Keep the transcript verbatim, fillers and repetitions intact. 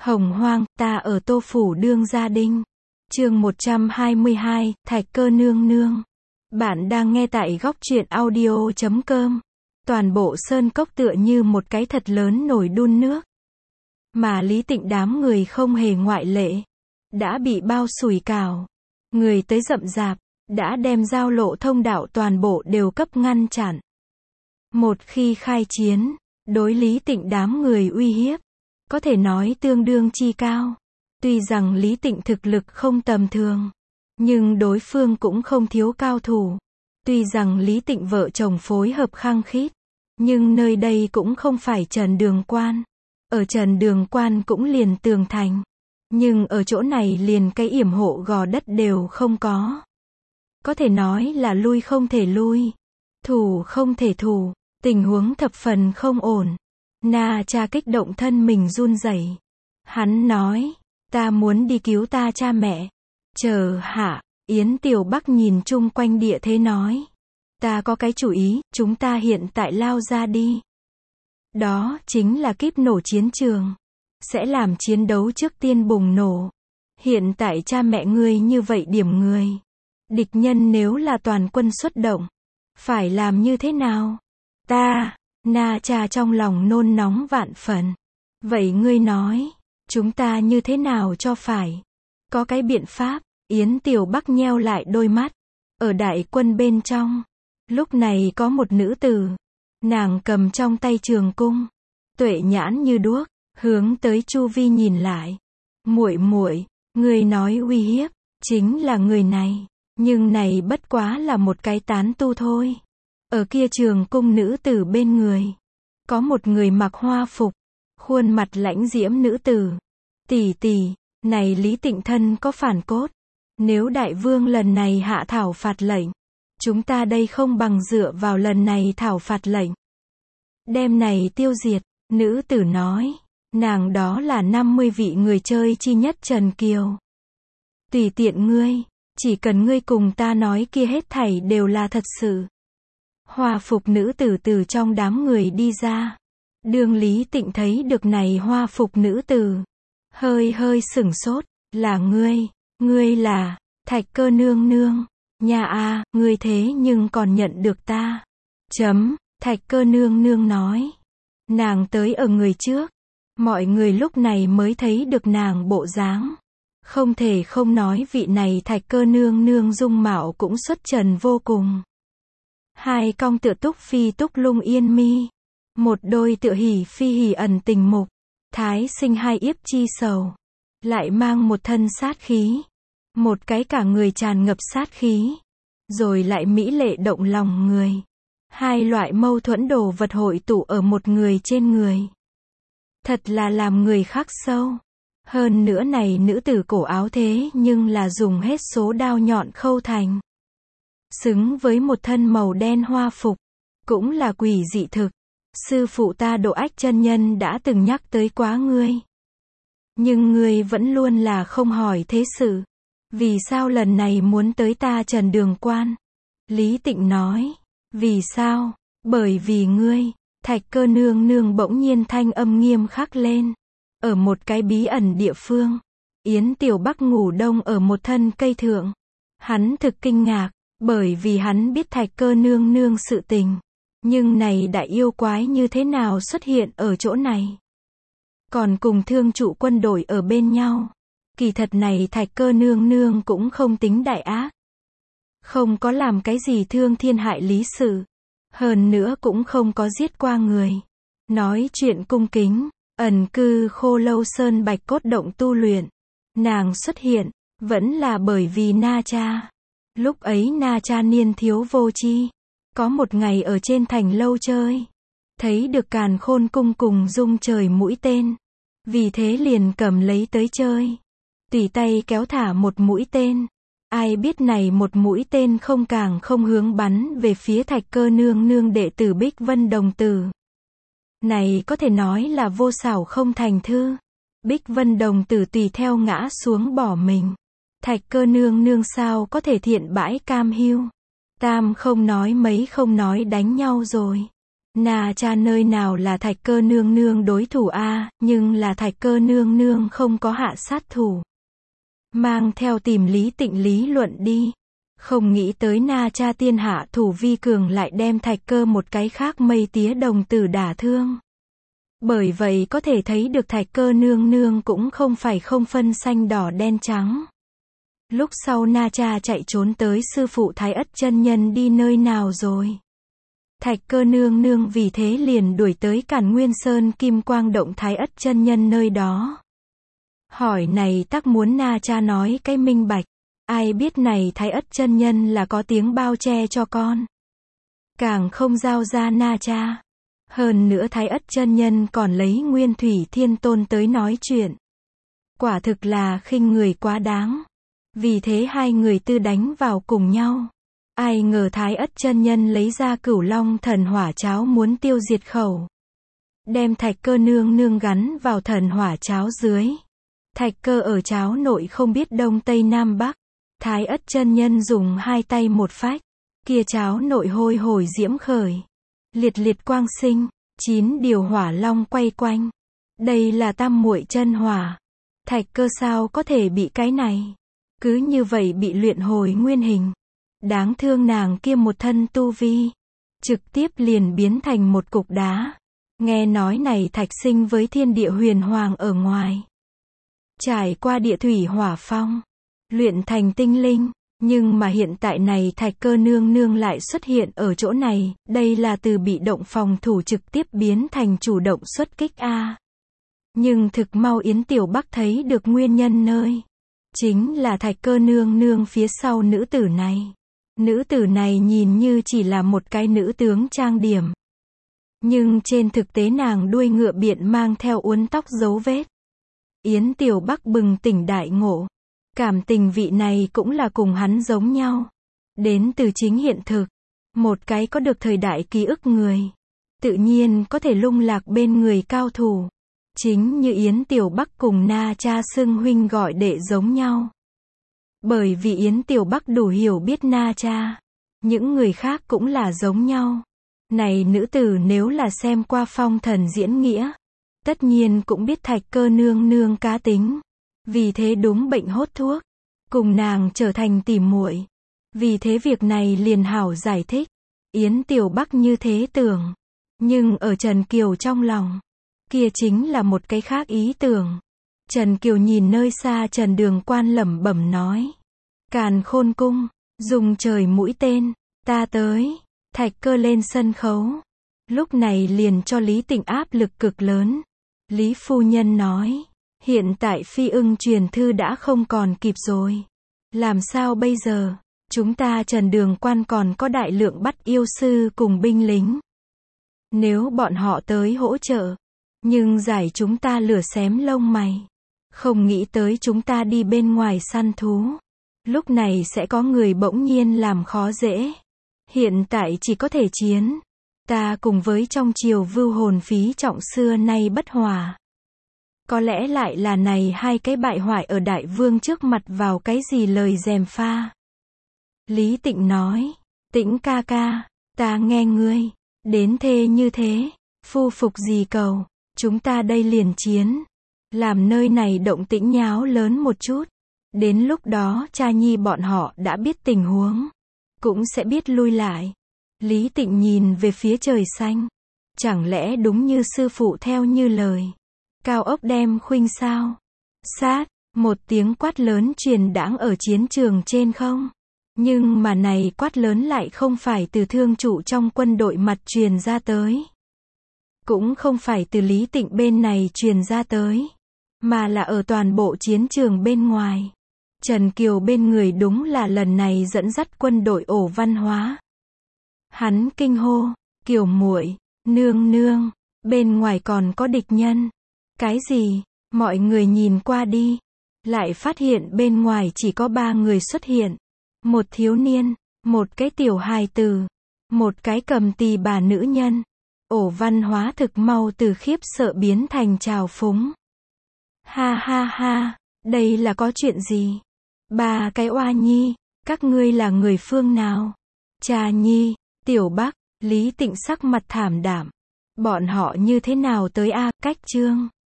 Hồng hoang, ta ở Tô Phủ Đương Gia Đinh. Chương một trăm hai mươi hai, Thạch Cơ nương nương. Bạn đang nghe tại góc truyện audio chấm com. Toàn bộ sơn cốc tựa như một cái thật lớn nồi đun nước. Mà Lý Tịnh đám người không hề ngoại lệ. Đã bị bao sủi cảo. Người tới rậm rạp, đã đem giao lộ thông đạo toàn bộ đều cấp ngăn chặn. Một khi khai chiến, đối Lý Tịnh đám người uy hiếp, có thể nói tương đương chi cao. Tuy rằng Lý Tịnh thực lực không tầm thường, nhưng đối phương cũng không thiếu cao thủ. Tuy rằng Lý Tịnh vợ chồng phối hợp khăng khít, nhưng nơi đây cũng không phải Trần Đường Quan. Ở Trần Đường Quan cũng liền tường thành, nhưng ở chỗ này liền cái yểm hộ gò đất đều không có. Có thể nói là lui không thể lui, thủ không thể thủ, tình huống thập phần không ổn. Na Cha kích động thân mình run rẩy. Hắn nói, ta muốn đi cứu ta cha mẹ. Chờ hạ, Yến Tiểu Bắc nhìn chung quanh địa thế nói. Ta có cái chủ ý, chúng ta hiện tại lao ra đi. Đó chính là kíp nổ chiến trường. Sẽ làm chiến đấu trước tiên bùng nổ. Hiện tại cha mẹ ngươi như vậy điểm người. Địch nhân nếu là toàn quân xuất động, phải làm như thế nào? Ta... Na Cha trong lòng nôn nóng vạn phần. Vậy ngươi nói, chúng ta như thế nào cho phải? Có cái biện pháp. Yến Tiểu Bắc nheo lại đôi mắt. Ở đại quân bên trong, lúc này có một nữ tử. Nàng cầm trong tay trường cung, tuệ nhãn như đuốc, hướng tới chu vi nhìn lại. Muội muội, ngươi nói uy hiếp, chính là người này. Nhưng này bất quá là một cái tán tu thôi. Ở kia trường cung nữ tử bên người, có một người mặc hoa phục, khuôn mặt lãnh diễm nữ tử. Tỷ tỷ, này Lý Tịnh thân có phản cốt. Nếu đại vương lần này hạ thảo phạt lệnh, chúng ta đây không bằng dựa vào lần này thảo phạt lệnh. Đem này tiêu diệt, nữ tử nói. Nàng đó là năm mươi vị người chơi chi nhất Trần Kiều. Tùy tiện ngươi, chỉ cần ngươi cùng ta nói kia hết thảy đều là thật sự. Hoa phục nữ tử từ trong đám người đi ra. Đường Lý Tịnh thấy được này hoa phục nữ tử, hơi hơi sửng sốt. Là ngươi, ngươi là Thạch Cơ nương nương. Nhà a, ngươi thế nhưng còn nhận được ta. Chấm, Thạch Cơ nương nương nói. Nàng tới ở người trước. Mọi người lúc này mới thấy được nàng bộ dáng. Không thể không nói vị này Thạch Cơ nương nương dung mạo cũng xuất trần vô cùng. Hai cong tựa túc phi túc lung yên mi. Một đôi tựa hỉ phi hỉ ẩn tình mục. Thái sinh hai yếp chi sầu. Lại mang một thân sát khí. Một cái cả người tràn ngập sát khí. Rồi lại mỹ lệ động lòng người. Hai loại mâu thuẫn đồ vật hội tụ ở một người trên người. Thật là làm người khắc sâu. Hơn nữa này nữ tử cổ áo thế nhưng là dùng hết số đao nhọn khâu thành. Xứng với một thân màu đen hoa phục. Cũng là quỷ dị thực. Sư phụ ta Độ Ách chân nhân đã từng nhắc tới quá ngươi. Nhưng ngươi vẫn luôn là không hỏi thế sự. Vì sao lần này muốn tới ta Trần Đường Quan? Lý Tịnh nói. Vì sao? Bởi vì ngươi. Thạch Cơ nương nương bỗng nhiên thanh âm nghiêm khắc lên. Ở một cái bí ẩn địa phương, Yến Tiểu Bắc ngủ đông ở một thân cây thượng. Hắn thực kinh ngạc, bởi vì hắn biết Thạch Cơ nương nương sự tình. Nhưng này đại yêu quái như thế nào xuất hiện ở chỗ này? Còn cùng thương trụ quân đội ở bên nhau. Kỳ thật này Thạch Cơ nương nương cũng không tính đại ác. Không có làm cái gì thương thiên hại lý sự. Hơn nữa cũng không có giết qua người. Nói chuyện cung kính, ẩn cư Khô Lâu Sơn Bạch Cốt Động tu luyện. Nàng xuất hiện, vẫn là bởi vì Na Cha. Lúc ấy Na Cha niên thiếu vô tri. Có một ngày ở trên thành lâu chơi. Thấy được Càn Khôn cung cùng dung trời mũi tên. Vì thế liền cầm lấy tới chơi. Tùy tay kéo thả một mũi tên. Ai biết này một mũi tên không càng không hướng bắn về phía Thạch Cơ nương nương đệ tử Bích Vân Đồng Tử. Này có thể nói là vô xảo không thành thư. Bích Vân Đồng Tử tùy theo ngã xuống bỏ mình. Thạch Cơ nương nương sao có thể thiện bãi cam hiu. Tam không nói mấy không nói đánh nhau rồi. Na Cha nơi nào là Thạch Cơ nương nương đối thủ a, nhưng là Thạch Cơ nương nương không có hạ sát thủ. Mang theo tìm Lý Tịnh lý luận đi. Không nghĩ tới Na Cha tiên hạ thủ vi cường lại đem Thạch Cơ một cái khác mây tía đồng tử đả thương. Bởi vậy có thể thấy được Thạch Cơ nương nương cũng không phải không phân xanh đỏ đen trắng. Lúc sau Na Cha chạy trốn tới sư phụ Thái Ất chân nhân đi nơi nào rồi? Thạch Cơ nương nương vì thế liền đuổi tới Cản Nguyên Sơn Kim Quang Động Thái Ất chân nhân nơi đó. Hỏi này tắc muốn Na Cha nói cái minh bạch. Ai biết này Thái Ất chân nhân là có tiếng bao che cho con. Càng không giao ra Na Cha. Hơn nữa Thái Ất chân nhân còn lấy Nguyên Thủy Thiên Tôn tới nói chuyện. Quả thực là khinh người quá đáng. Vì thế hai người tư đánh vào cùng nhau. Ai ngờ Thái Ất chân nhân lấy ra Cửu Long thần hỏa cháo muốn tiêu diệt khẩu. Đem Thạch Cơ nương nương gắn vào thần hỏa cháo dưới. Thạch Cơ ở cháo nội không biết đông tây nam bắc. Thái Ất chân nhân dùng hai tay một phách. Kia cháo nội hôi hồi diễm khởi. Liệt liệt quang sinh. Chín điều hỏa long quay quanh. Đây là tam muội chân hỏa. Thạch Cơ sao có thể bị cái này. Cứ như vậy bị luyện hồi nguyên hình. Đáng thương nàng kia một thân tu vi. Trực tiếp liền biến thành một cục đá. Nghe nói này Thạch sinh với thiên địa huyền hoàng ở ngoài. Trải qua địa thủy hỏa phong. Luyện thành tinh linh. Nhưng mà hiện tại này Thạch Cơ nương nương lại xuất hiện ở chỗ này. Đây là từ bị động phòng thủ trực tiếp biến thành chủ động xuất kích a. Nhưng thực mau Yến Tiểu Bắc thấy được nguyên nhân nơi. Chính là Thạch Cơ nương nương phía sau nữ tử này. Nữ tử này nhìn như chỉ là một cái nữ tướng trang điểm. Nhưng trên thực tế nàng đuôi ngựa biện mang theo uốn tóc dấu vết. Yến Tiểu Bắc bừng tỉnh đại ngộ. Cảm tình vị này cũng là cùng hắn giống nhau. Đến từ chính hiện thực. Một cái có được thời đại ký ức người. Tự nhiên có thể lung lạc bên người cao thủ. Chính như Yến Tiểu Bắc cùng Na Cha xưng huynh gọi đệ giống nhau. Bởi vì Yến Tiểu Bắc đủ hiểu biết Na Cha. Những người khác cũng là giống nhau. Này nữ tử nếu là xem qua Phong Thần diễn nghĩa. Tất nhiên cũng biết Thạch Cơ nương nương cá tính. Vì thế đúng bệnh hốt thuốc. Cùng nàng trở thành tỉ muội. Vì thế việc này liền hảo giải thích. Yến Tiểu Bắc như thế tưởng. Nhưng ở Trần Kiều trong lòng. Kia chính là một cái khác ý tưởng. Trần Kiều nhìn nơi xa Trần Đường Quan lẩm bẩm nói. Càn Khôn Cung, dùng trời mũi tên, ta tới. Thạch Cơ lên sân khấu. Lúc này liền cho Lý Tịnh áp lực cực lớn. Lý phu nhân nói. Hiện tại Phi Ưng truyền thư đã không còn kịp rồi. Làm sao bây giờ? Chúng ta Trần Đường Quan còn có đại lượng bắt yêu sư cùng binh lính. Nếu bọn họ tới hỗ trợ. Nhưng giải chúng ta lửa xém lông mày. Không nghĩ tới chúng ta đi bên ngoài săn thú. Lúc này sẽ có người bỗng nhiên làm khó dễ. Hiện tại chỉ có thể chiến. Ta cùng với trong triều vưu hồn phí trọng xưa nay bất hòa. Có lẽ lại là này hai cái bại hoại ở đại vương trước mặt vào cái gì lời gièm pha. Lý Tịnh nói. Tĩnh ca ca. Ta nghe ngươi. Đến thê như thế. Phu phục gì cầu. Chúng ta đây liền chiến. Làm nơi này động tĩnh nháo lớn một chút. Đến lúc đó cha nhi bọn họ đã biết tình huống. Cũng sẽ biết lui lại. Lý Tịnh nhìn về phía trời xanh. Chẳng lẽ đúng như sư phụ theo như lời. Cao ốc đem khuynh sao. Sát. Một tiếng quát lớn truyền đãng ở chiến trường trên không. Nhưng mà này quát lớn lại không phải từ thương trụ trong quân đội mặt truyền ra tới. Cũng không phải từ Lý Tịnh bên này truyền ra tới. Mà là ở toàn bộ chiến trường bên ngoài. Trần Kiều bên người đúng là lần này dẫn dắt quân đội ổ văn hóa. Hắn kinh hô. Kiều muội, nương nương. Bên ngoài còn có địch nhân. Cái gì? Mọi người nhìn qua đi. Lại phát hiện bên ngoài chỉ có ba người xuất hiện. Một thiếu niên. Một cái tiểu hài tử. Một cái cầm tỳ bà nữ nhân. Ổ văn hóa thực mau từ khiếp sợ biến thành trào phúng. Ha ha ha, đây là có chuyện gì? Ba cái oa nhi, các ngươi là người phương nào? Cha nhi, Tiểu Bắc, Lý Tịnh sắc mặt thảm đạm. Bọn họ như thế nào tới a, cách chương.